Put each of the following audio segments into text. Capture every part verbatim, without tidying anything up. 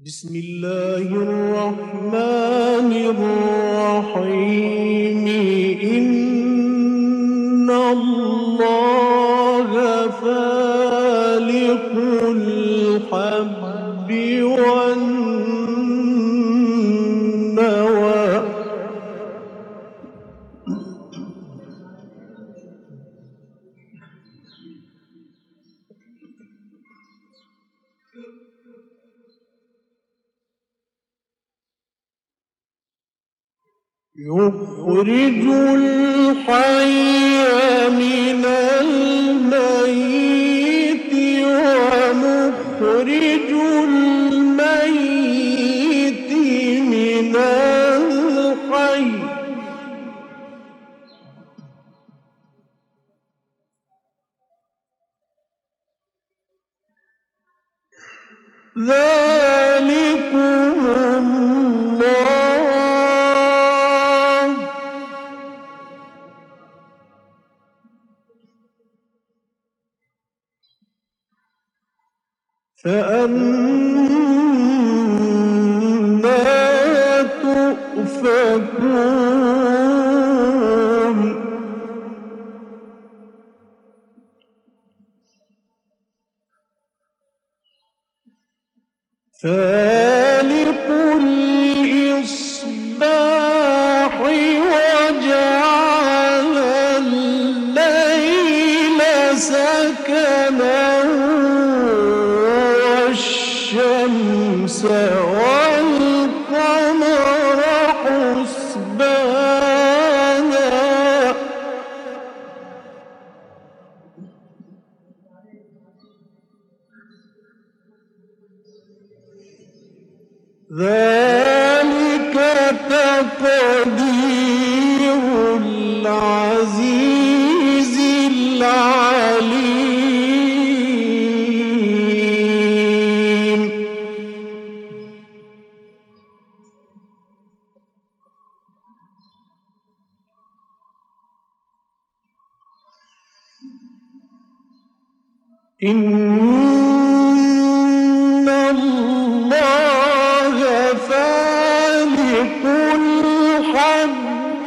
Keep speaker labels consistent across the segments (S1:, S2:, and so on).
S1: بسم الله الرحمن الرحيم. إن الله فالق الحب والنوى يخرج الحي من الميت ومخرج الميت من الحي ذلكم الله فأنى تؤفكون فالق الإصباح وجعل الليل سكنا والشمس والقمر حسبانا ذلك تقدير العزيز العليم. إن الله فالق الحب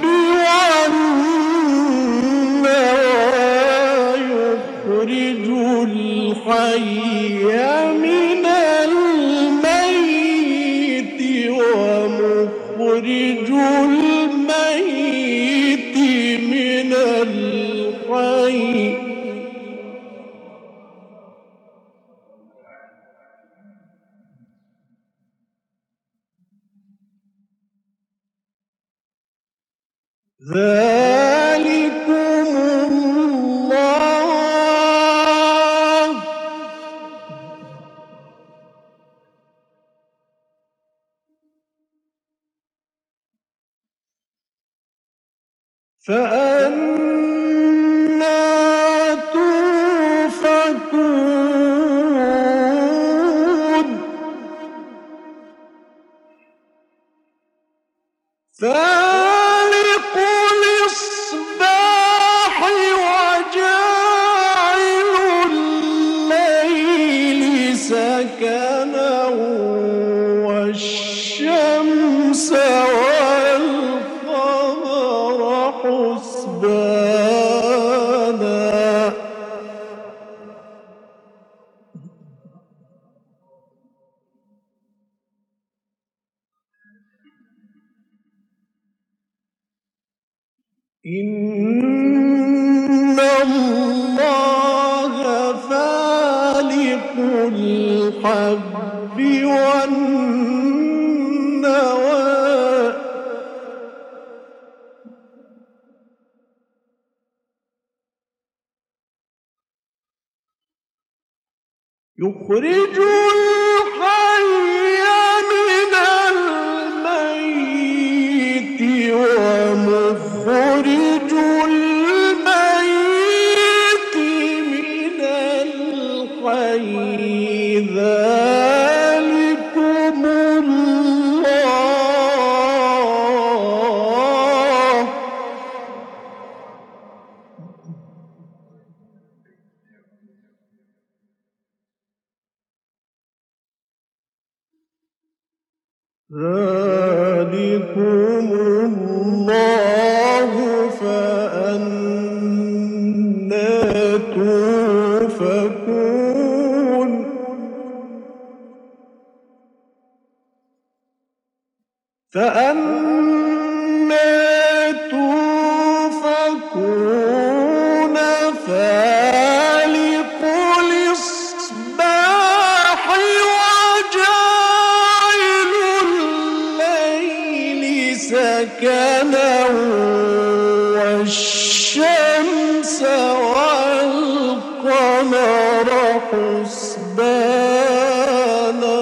S1: والنوى يخرج الحي من الميت ومخرج الميت من الحي ذلكم الله فأنى تؤفكون فالق الإصباح وجاعل الليل سكنا والشمس والقمر حسبانا إن الله فالق الحب والنوى يخرج الحي من الميت ومخرج الميت من الحي. ذلكم الله فأنى توفكون فأنى توفكون فالق الإصباح وجاعل الليل سكنا والشمس والقمر حسبانا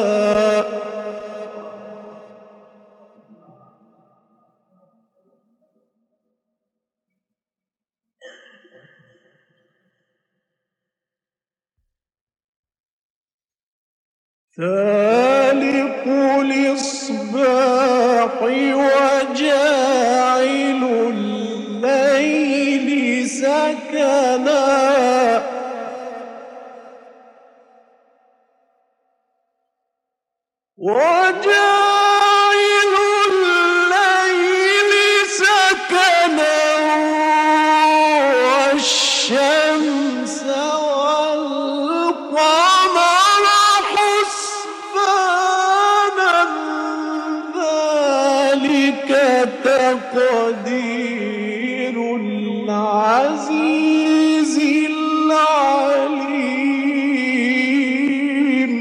S1: فالق الإصباح وجاعل الليل سكنا وجاعل الليل سكنا والشمس والقمر حسبانا ذلك تقدير العزيز العليم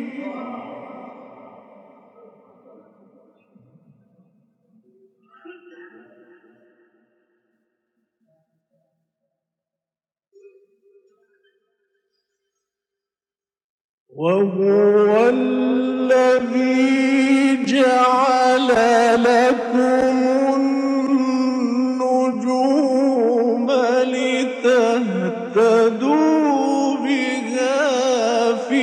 S1: وهو الذي جعل لكم النجوم لتهتدوا بها في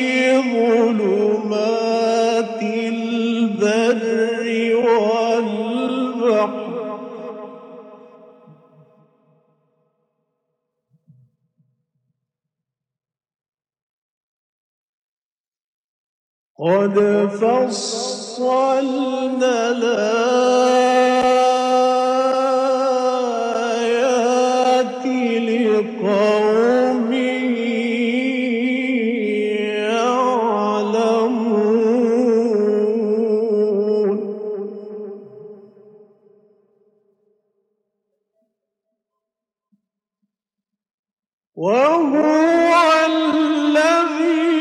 S1: ظلمات البر والبحر قد فصلنا الآيات لقوم يعلمون وهو الذي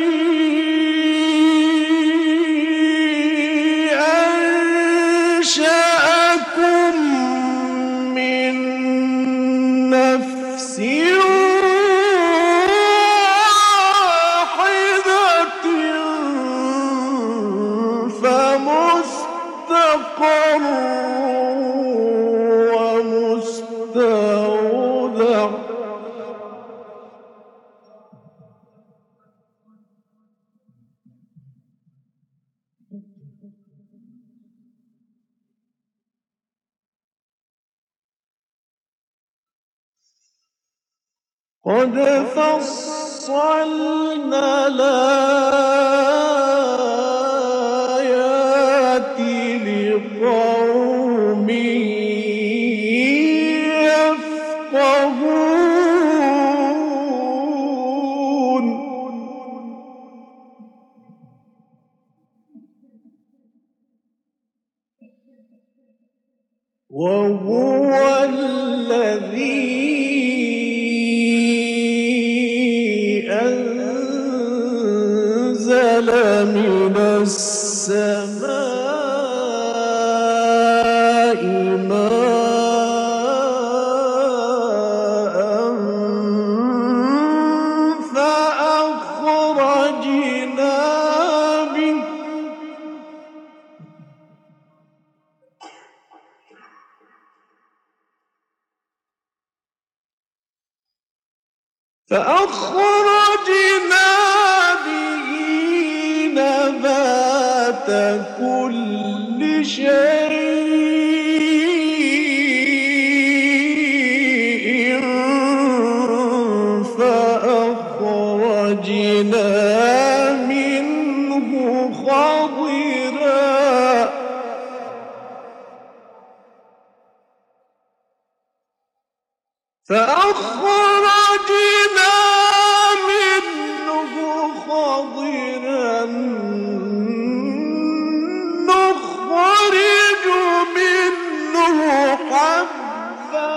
S1: أنشأكم من نفس واحدة فمستقر ومستودع قد فصلنا الآيات لقوم يفقهون وهو الذي أنزل من السماء ماء فأخرجنا به فأخرجنا به نبات كل شيء فأخرجنا منه خضرا فأخرجنا منه خضرا نخرج منه حبا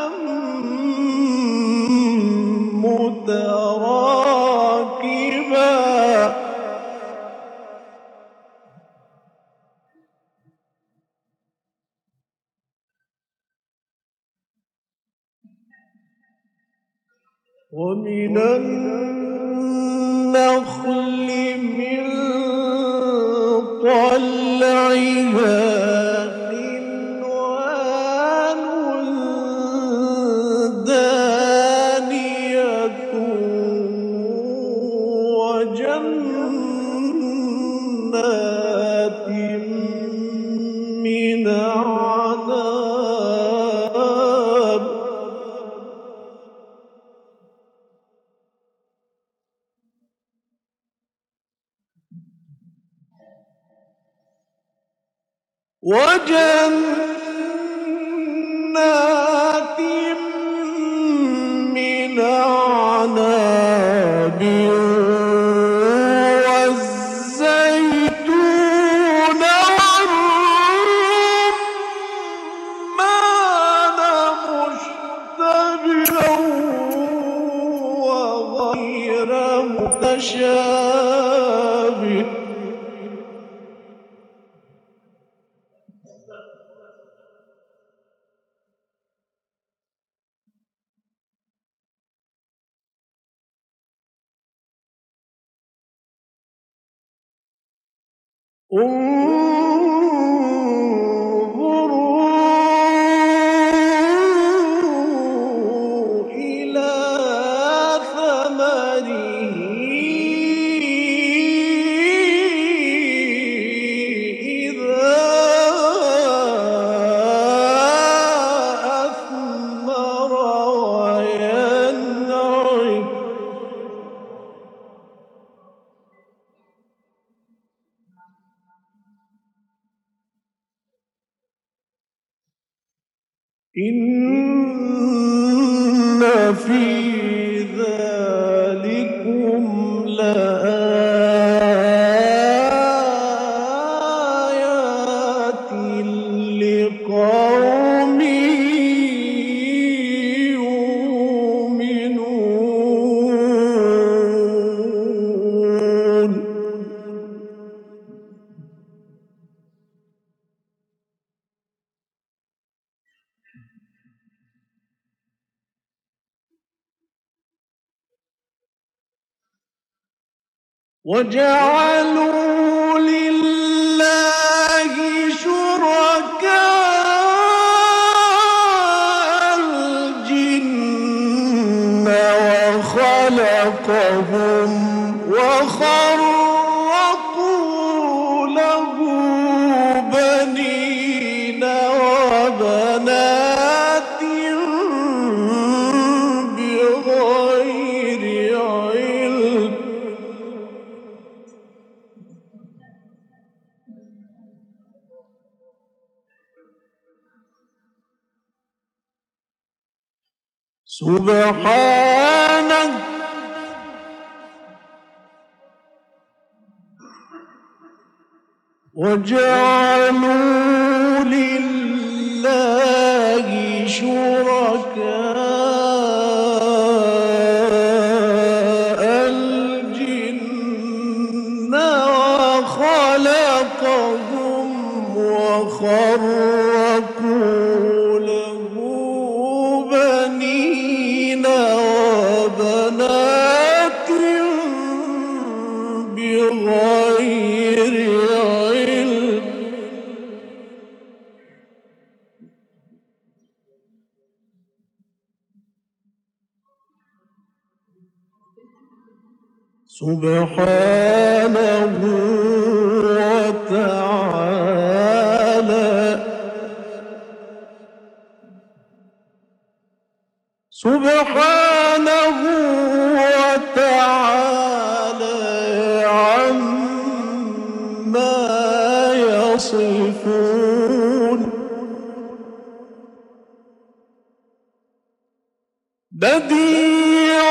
S1: متراكبا ومن النخل من طلعها قنوان دانية وجنات من أعناب وجنات من أعناب والزيتون والرمان مشتبها وغير متشابه انظروا إلى ثمره إذا أثمر وينعم إن في ذلكم لآيات لقوم يؤمنون وجعلوا لله شركاء الجن وخلقهم وخرقوا له بنين وبنات بغير علم سبحانه وجعلوا لله شركاء الجن وخلقهم وخرقوا له بنين وبنات بغير علم سبحانه وتعالى سبحانه وتعالى عما يصفون بديع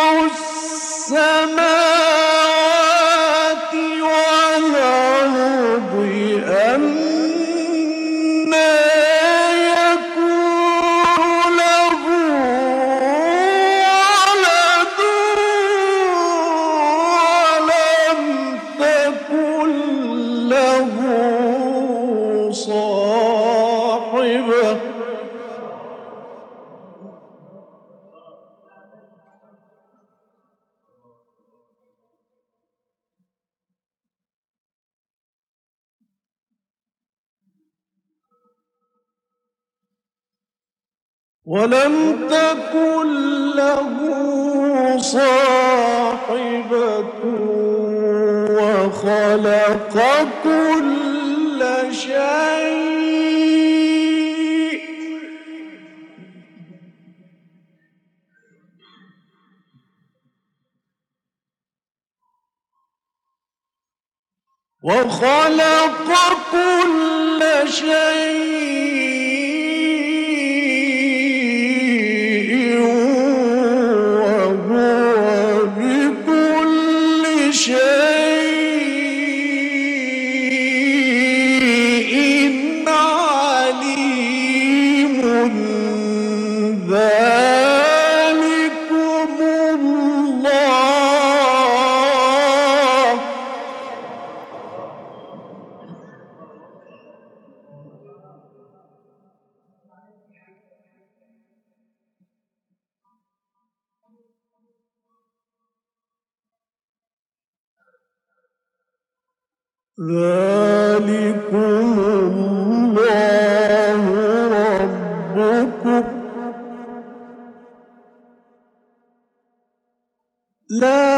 S1: السماوات والأرض أنى يكون له ولد ولم تكن له صاحبة ولم تكن له صاحبة وخلق كل شيء وخلق كل شيء وهو بكل شيء عليم ذلكم الله ذلكم الله ربكم لا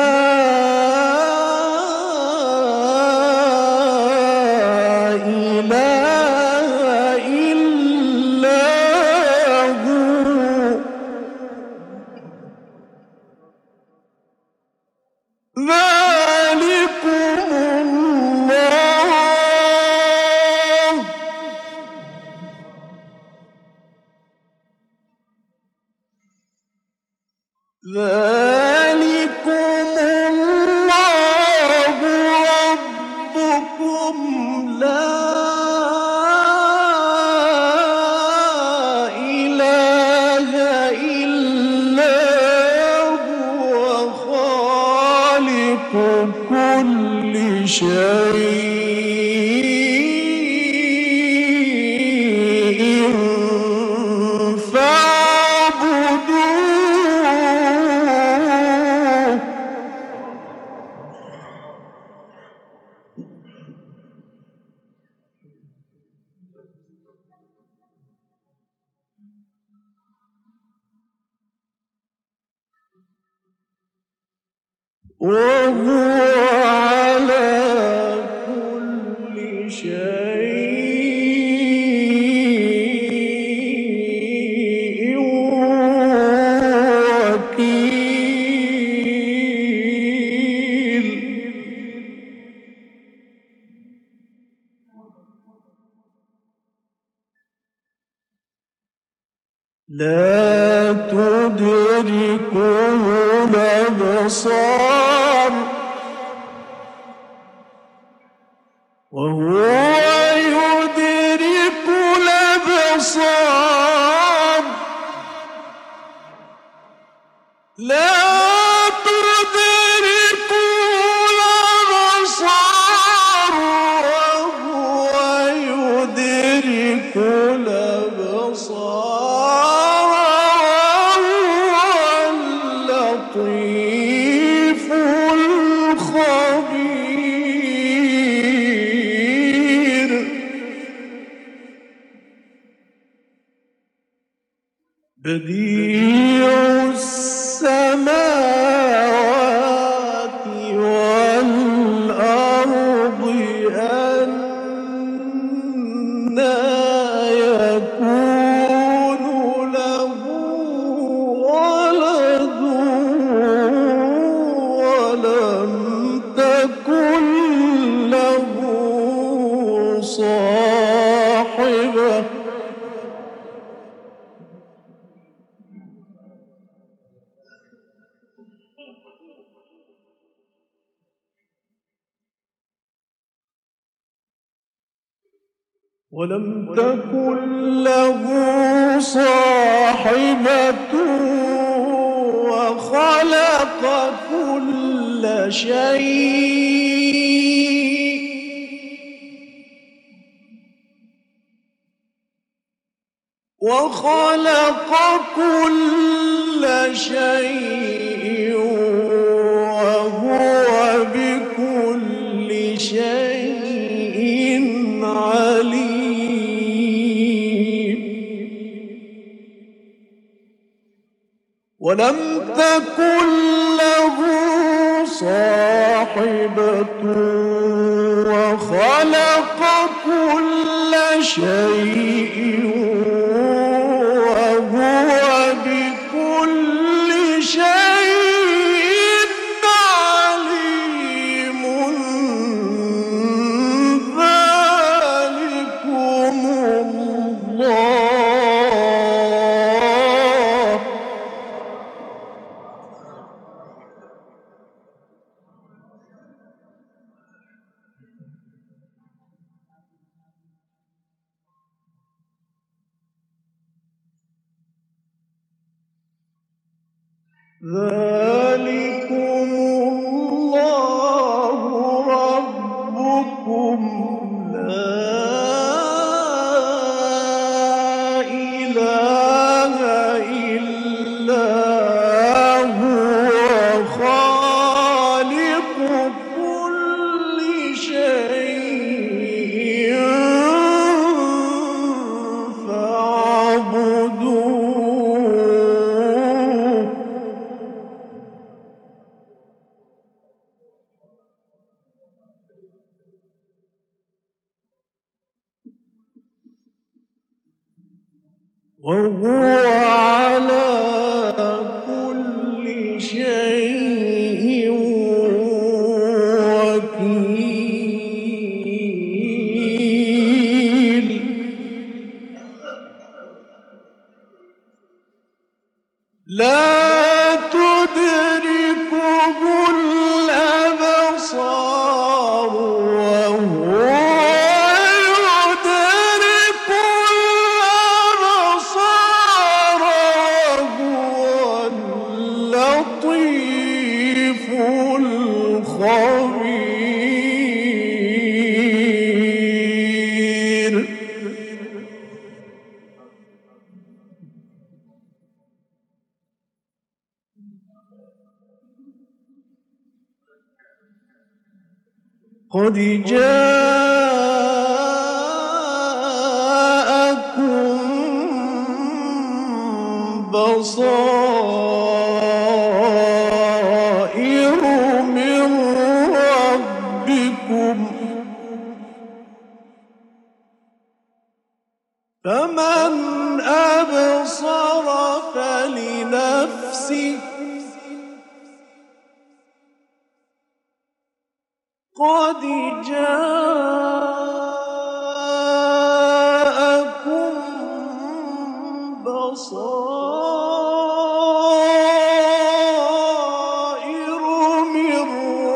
S1: إله إلا هو ذلكم الله ذلكم الله ربكم لا إله إلا هو خالق كل شيء فاعبدوه وهو على كل شيء وكيل لا تدركه الأبصار وهو يدرك الأبصار لا تدرك الأبصار وهو يدرك الأبصار وهو اللطيف الخبير بديع السماوات والأرض أنى يكون له ولد ولم تكن له صاحبة ولم تكن له صاحبة وخلق كل شيء وخلق كل شيء وهو بكل شيء عليم. ولم تكن له صاحبة وخلق كل شيء وهو بكل شيء عليم. ذلكم الله ذلكم الله ربكم لا إله إلا هو خالق كل شيء فاعبدوه. وهو على كل شيء وكيل. لا تدركه الأبصار وهو يدرك الأبصار وهو اللطيف الخبير. قد جاءكم بصائر من ربكم فمن أبصر فلنفسه قد جاءكم بصائر من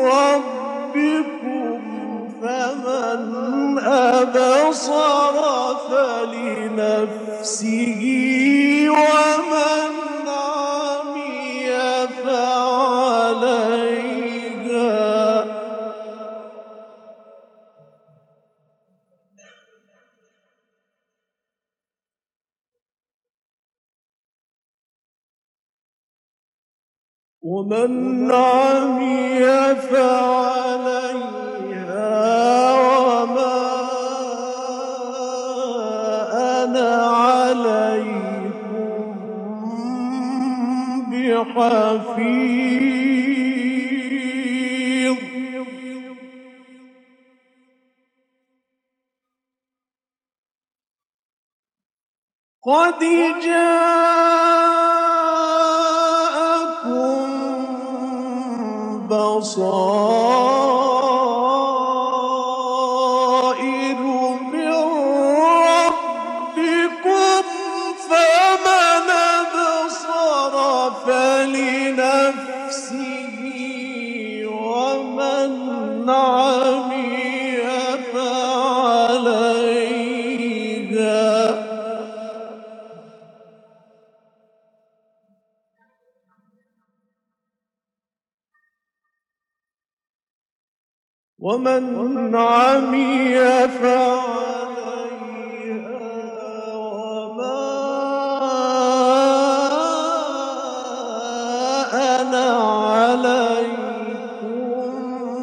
S1: ربكم فمن أبصر فلنفسه ومن عمي فعليها. ومن عمي فعليها وما أنا عليكم بحفيظ. قد جاءكم بصائر من ربكم فمن أبصر فلنفسه ومن عمي فعليها. ومن عمي فعليها وما أنا عليكم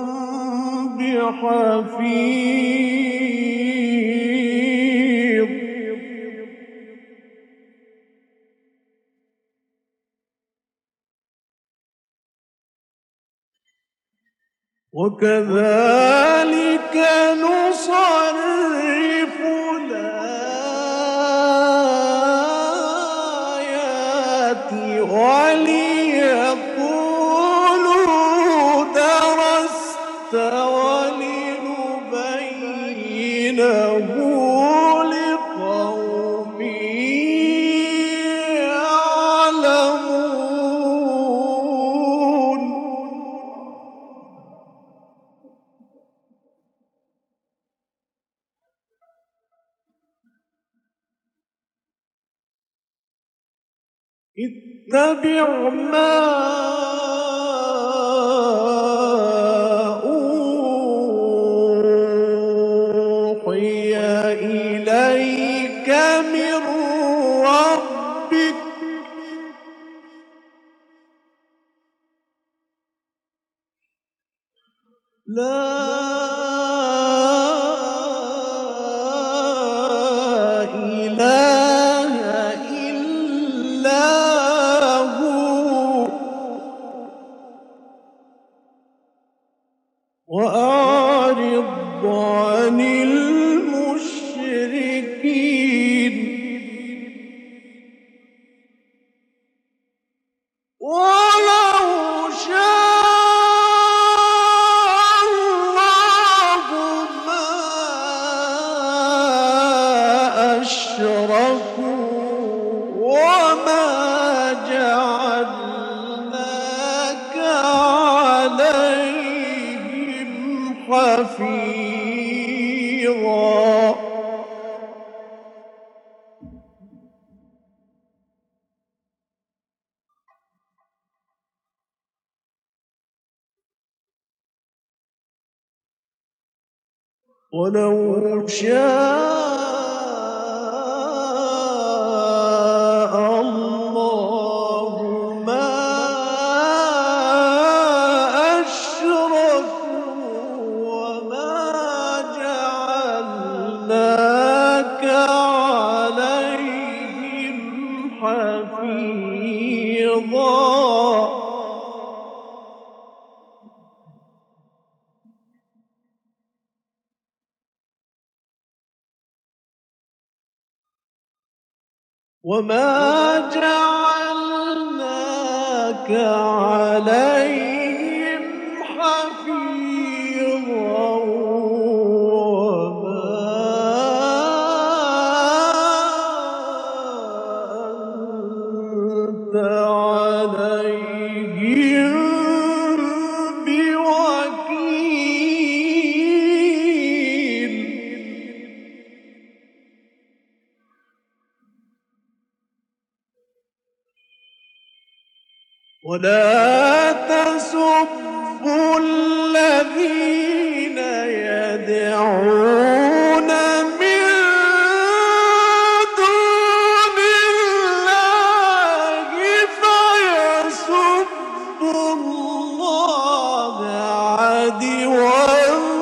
S1: بحفيظ. وكذلك نصرف الآيات وليقولوا درست ولنبينه لقوم يعلمون. اتبع ما أوحي إليك من ربك لا إله إلا هو وأعرض عن المشركين. ولو شاء الله ما أشركوا وما جعلناك عليهم حفيظا. ولو شاء الله ما أشركوا وما جعلناك عليهم حفيظا. وما جعلناك عليهم حفيظا وما أنت عليهم بوكيل. ولا تسبوا الذين يدعون من دون الله فيسبوا الله عدوا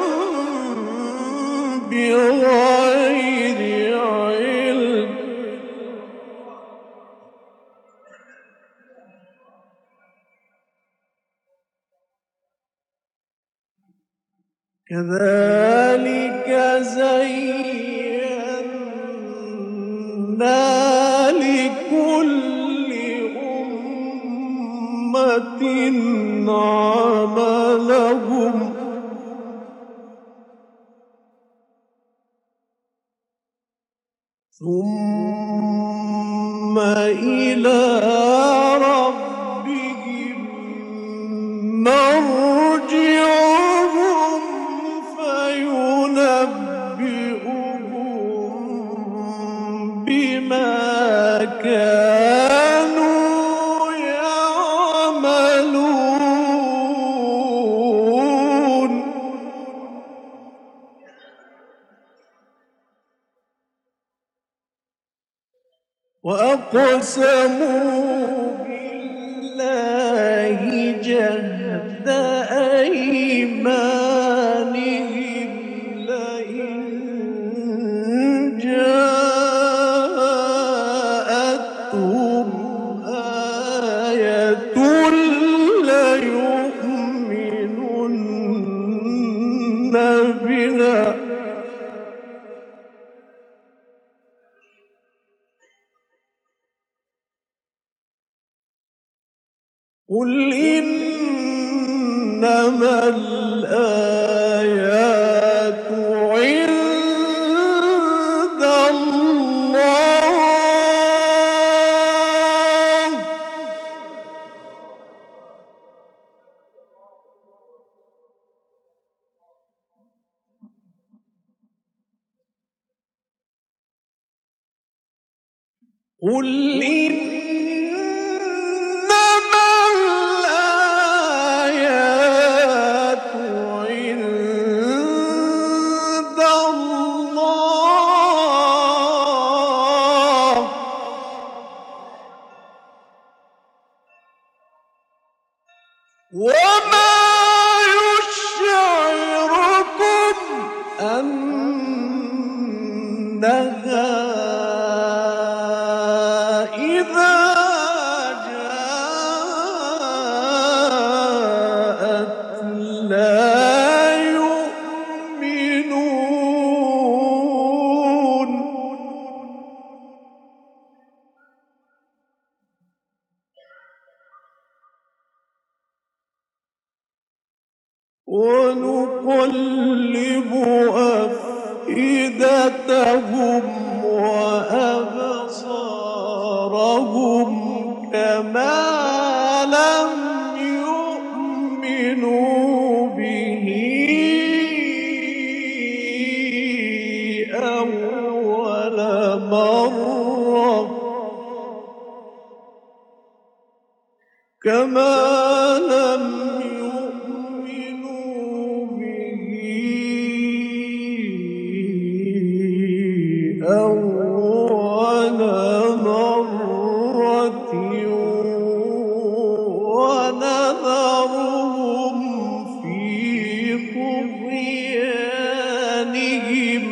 S1: بغير علم. كذلك زينا لكل أمة عملهم ثم إلى ربهم مرجعهم فينبئهم بما كانوا يعملون. وأقسموا بالله جهد أيمانهم لئن جاءتهم آية ليؤمنن بها قل إنما الآيات عند الله قل إنما الآيات عند الله وما يشعركم أنها إذا جاءت لا يؤمنون ونقلب أفئدتهم وأبصارهم كما لم يؤمنوا به أول مرة كما لم يؤمنوا به أول مرة ونذرهم في طغيانهم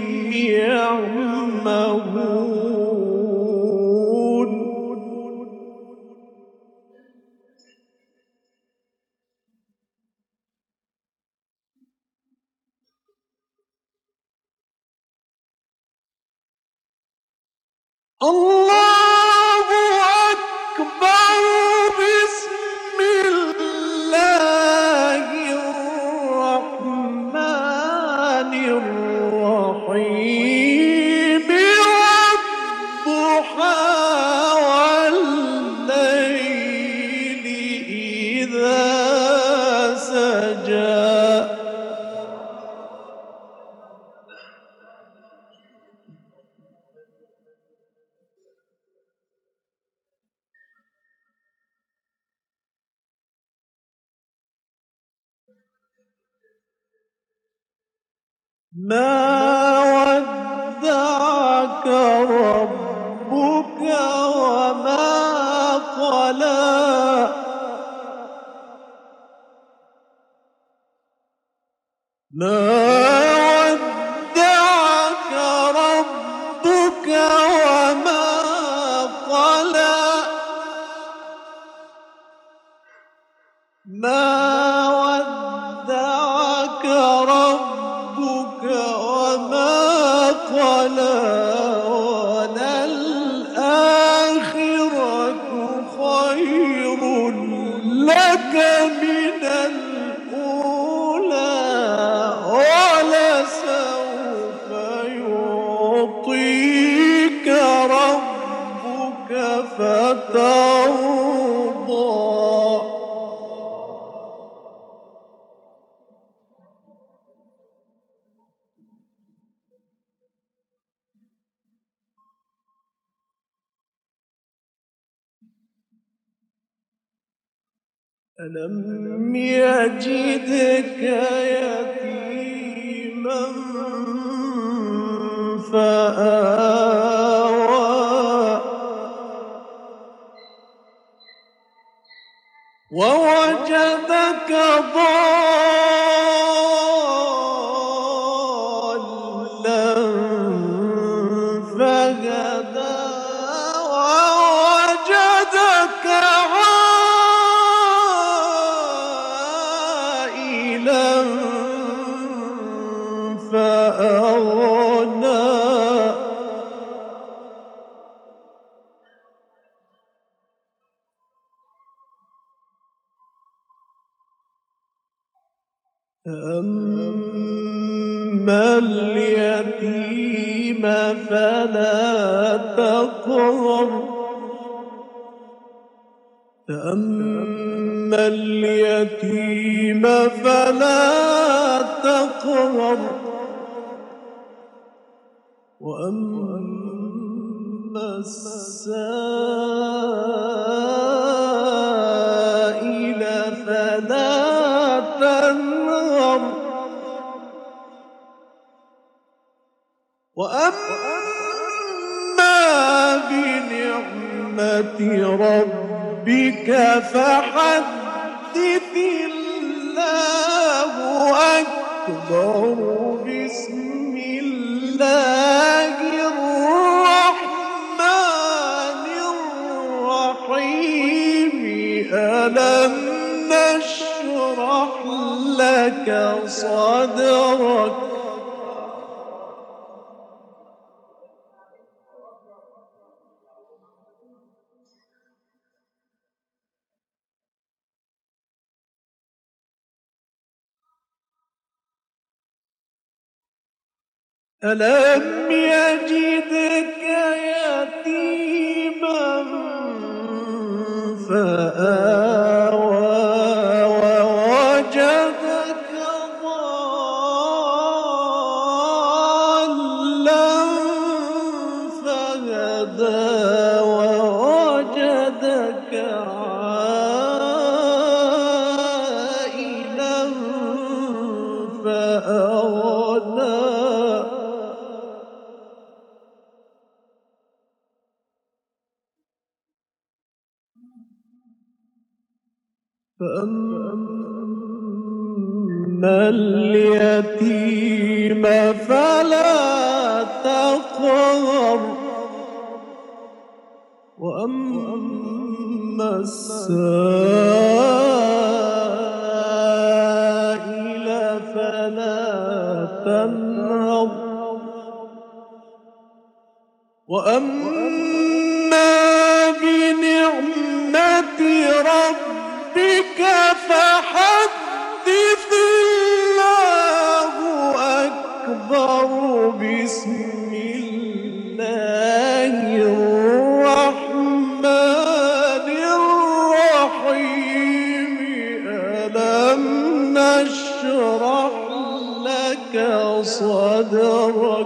S1: يعمهون الله أكبر بسم الله الرحمن الرحيم والضحى والليل إذا سجى ما ودعك ربك وما قلى ما ودعك ربك وما قلى ما ودعك ربك وما قلى وللآخرة خير لك من الأولى ولسوف يعطيك ربك فترضى ألم يجدك يتيما فآوى فهدى ووجدك عائلا فأغنى فأما اليتيم فلا تقهر فأما اليتيم فلا تقهر وأما السائل فلا تنهر وأما بنعمة ربك فحدث الله أكبر بسم الله الرحمن الرحيم ألم نشرح لك صدرك ألم يجدك يتيما فآوى ووجدك ضالا فهدى ووجدك عائلا فأغنى فأما اليتيم فلا تقهر وأما السائل فلا تنهر وأما بنعمة ربك فحدث الله أكبر بسم الله الرحمن الرحيم ألم نشرح لك صدرك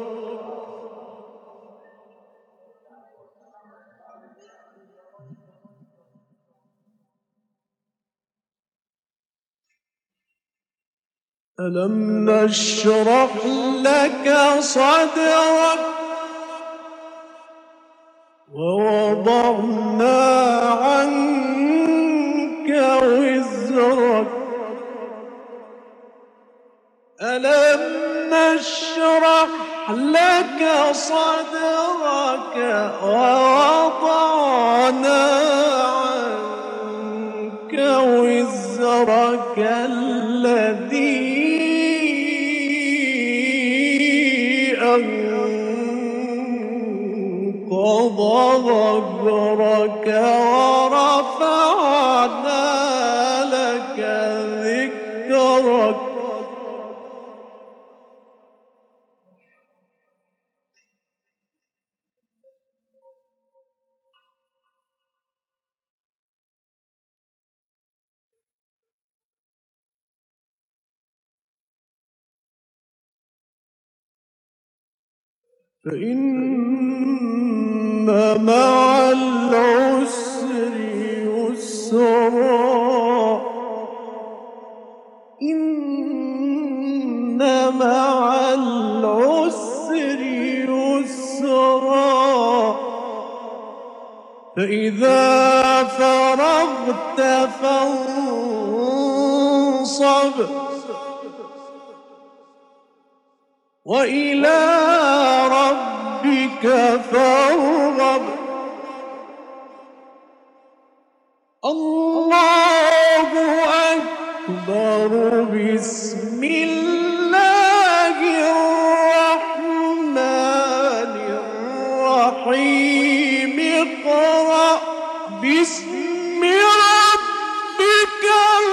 S1: ألم نشرح لك صدرك ووضعنا عنك وزرك ألم نشرح لك صدرك ووضعنا عنك وزرك الذي أنقض ظهرك ورفعنا لك ذكرك فإن مع العسر يسرا إن مع العسر يسرا فإذا فرغت فانصب وإلى ربك ربك فارغب. الله أكبر. بسم الله الرحمن الرحيم. اقرأ باسم ربك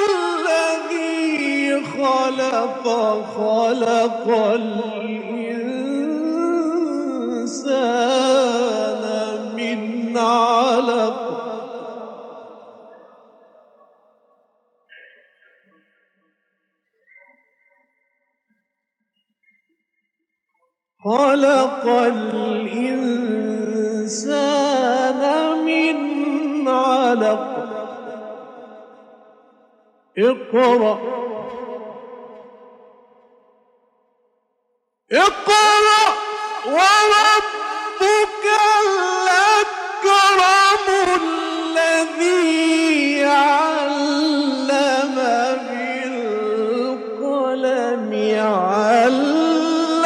S1: الذي خلق. خلق الإنسان من علق. خلق الإنسان من علق. اقرأ اقرأ وربك الأكرم الذي علم بالقلم. علم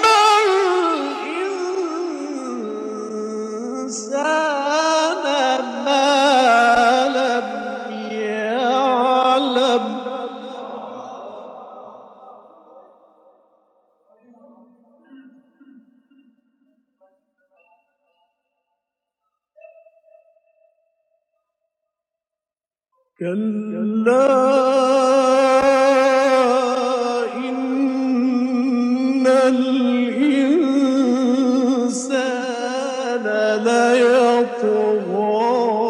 S1: الإنسان ما لم يعلم. كلا إن الإنسان ليطغى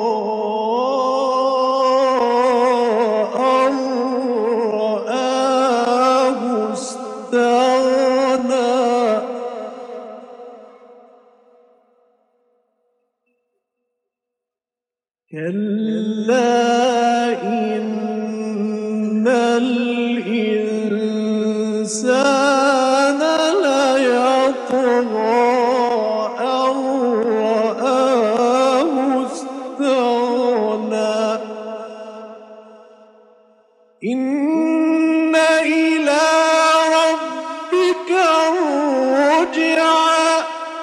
S1: أن رآه استغنى. كلا إن الإنسان ليطغى أن رآه استغنى. إن إلى ربك الرجعى.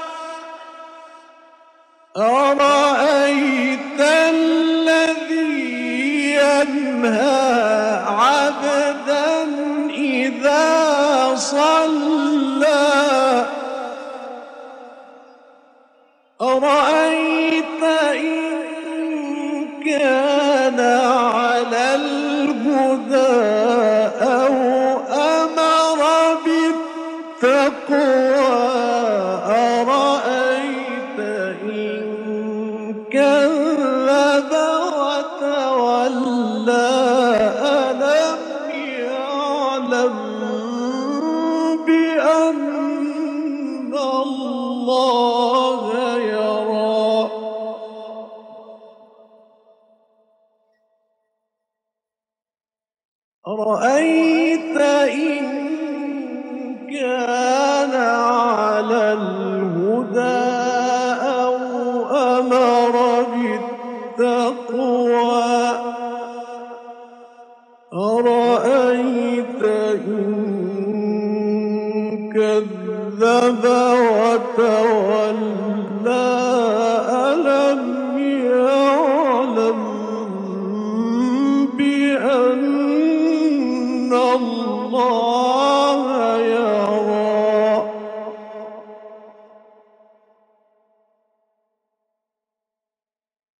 S1: أرأيت الذي ينهى عبدا إذا صلى. أرأيت إن كان على الهدى أو أمر بالتقوى. أرأيت إن كذب وتولى. ألم يعلم بأن الله يرى. أرأيت إن كان على الهدى أو أمر بالتقوى. أرأيت إن كذب